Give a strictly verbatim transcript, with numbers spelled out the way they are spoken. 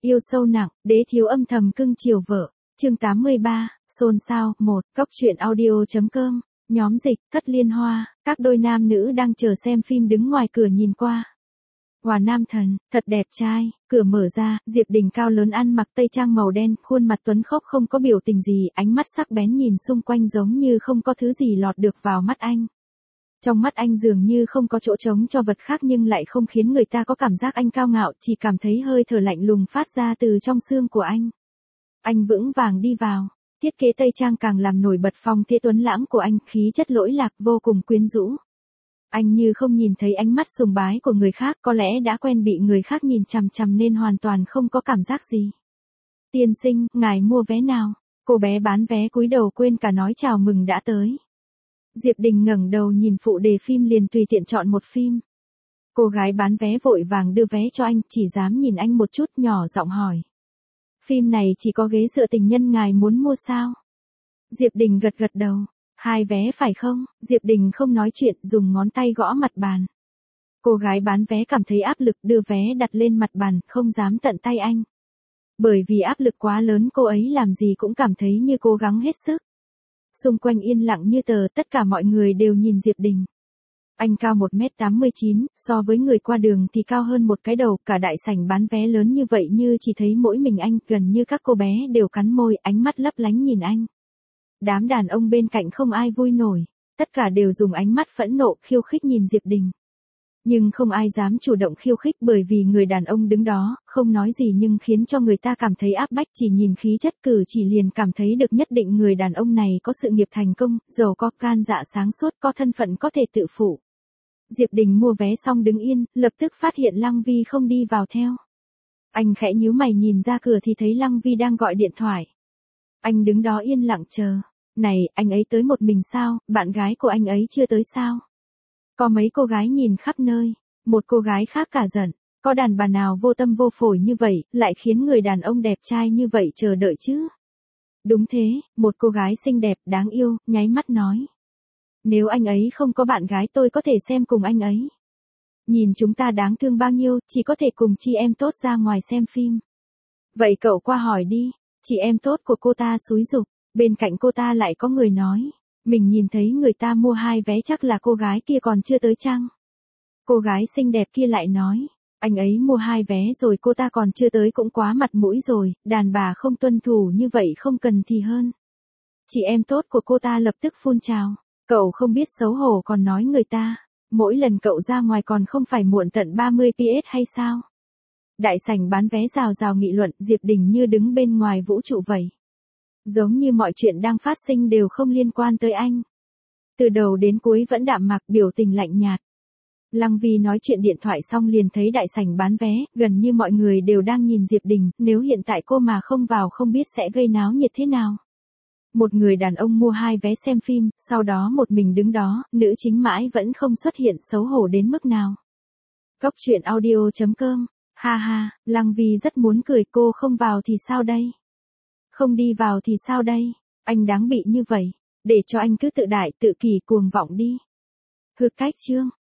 Yêu sâu nặng, đế thiếu âm thầm cưng chiều vợ. Chương tám mươi ba, xôn xao, một, Cốc truyện audio.com, nhóm dịch, Cất Liên Hoa, các đôi nam nữ đang chờ xem phim đứng ngoài cửa nhìn qua. Hòa Nam Thần, thật đẹp trai, cửa mở ra, Diệp Đình cao lớn ăn mặc tây trang màu đen, khuôn mặt tuấn khốc không có biểu tình gì, ánh mắt sắc bén nhìn xung quanh giống như không có thứ gì lọt được vào mắt anh. Trong mắt anh dường như không có chỗ trống cho vật khác nhưng lại không khiến người ta có cảm giác anh cao ngạo, chỉ cảm thấy hơi thở lạnh lùng phát ra từ trong xương của anh. Anh vững vàng đi vào, thiết kế tây trang càng làm nổi bật phong thế tuấn lãng của anh, khí chất lỗi lạc vô cùng quyến rũ. Anh như không nhìn thấy ánh mắt sùng bái của người khác, có lẽ đã quen bị người khác nhìn chằm chằm nên hoàn toàn không có cảm giác gì. Tiên sinh, ngài mua vé nào? Cô bé bán vé cúi đầu quên cả nói chào mừng đã tới. Diệp Đình ngẩng đầu nhìn phụ đề phim liền tùy tiện chọn một phim. Cô gái bán vé vội vàng đưa vé cho anh, chỉ dám nhìn anh một chút, nhỏ giọng hỏi. Phim này chỉ có ghế dựa tình nhân, ngài muốn mua sao? Diệp Đình gật gật đầu. Hai vé phải không? Diệp Đình không nói chuyện, dùng ngón tay gõ mặt bàn. Cô gái bán vé cảm thấy áp lực, đưa vé đặt lên mặt bàn, không dám tận tay anh. Bởi vì áp lực quá lớn, cô ấy làm gì cũng cảm thấy như cố gắng hết sức. Xung quanh yên lặng như tờ, tất cả mọi người đều nhìn Diệp Đình. Anh cao một mét tám mươi chín, so với người qua đường thì cao hơn một cái đầu, cả đại sảnh bán vé lớn như vậy như chỉ thấy mỗi mình anh, gần như các cô bé đều cắn môi, ánh mắt lấp lánh nhìn anh. Đám đàn ông bên cạnh không ai vui nổi, tất cả đều dùng ánh mắt phẫn nộ, khiêu khích nhìn Diệp Đình. Nhưng không ai dám chủ động khiêu khích bởi vì người đàn ông đứng đó, không nói gì nhưng khiến cho người ta cảm thấy áp bách, chỉ nhìn khí chất cử chỉ liền cảm thấy được nhất định người đàn ông này có sự nghiệp thành công, giàu có, gan dạ sáng suốt, có thân phận có thể tự phụ. Diệp Đình mua vé xong đứng yên, lập tức phát hiện Lăng Vi không đi vào theo. Anh khẽ nhíu mày nhìn ra cửa thì thấy Lăng Vi đang gọi điện thoại. Anh đứng đó yên lặng chờ. Này, anh ấy tới một mình sao, bạn gái của anh ấy chưa tới sao? Có mấy cô gái nhìn khắp nơi, một cô gái khác cả giận, có đàn bà nào vô tâm vô phổi như vậy, lại khiến người đàn ông đẹp trai như vậy chờ đợi chứ? Đúng thế, một cô gái xinh đẹp, đáng yêu, nháy mắt nói. Nếu anh ấy không có bạn gái tôi có thể xem cùng anh ấy. Nhìn chúng ta đáng thương bao nhiêu, chỉ có thể cùng chị em tốt ra ngoài xem phim. Vậy cậu qua hỏi đi, chị em tốt của cô ta xúi giục, bên cạnh cô ta lại có người nói. Mình nhìn thấy người ta mua hai vé chắc là cô gái kia còn chưa tới chăng? Cô gái xinh đẹp kia lại nói, anh ấy mua hai vé rồi cô ta còn chưa tới cũng quá mặt mũi rồi, đàn bà không tuân thủ như vậy không cần thì hơn. Chị em tốt của cô ta lập tức phun trào, cậu không biết xấu hổ còn nói người ta, mỗi lần cậu ra ngoài còn không phải muộn tận ba mươi pi ét hay sao? Đại sảnh bán vé rào rào nghị luận, Diệp Đình như đứng bên ngoài vũ trụ vậy. Giống như mọi chuyện đang phát sinh đều không liên quan tới anh. Từ đầu đến cuối vẫn đạm mạc, biểu tình lạnh nhạt. Lăng Vi nói chuyện điện thoại xong liền thấy đại sảnh bán vé, gần như mọi người đều đang nhìn Diệp Đình, nếu hiện tại cô mà không vào không biết sẽ gây náo nhiệt thế nào. Một người đàn ông mua hai vé xem phim, sau đó một mình đứng đó, nữ chính mãi vẫn không xuất hiện, xấu hổ đến mức nào. Cốc truyện audio.com, ha ha, Lăng Vi rất muốn cười, cô không vào thì sao đây? Không đi vào thì sao đây? Anh đáng bị như vậy, để cho anh cứ tự đại tự kỳ cuồng vọng đi. Hư cách chương.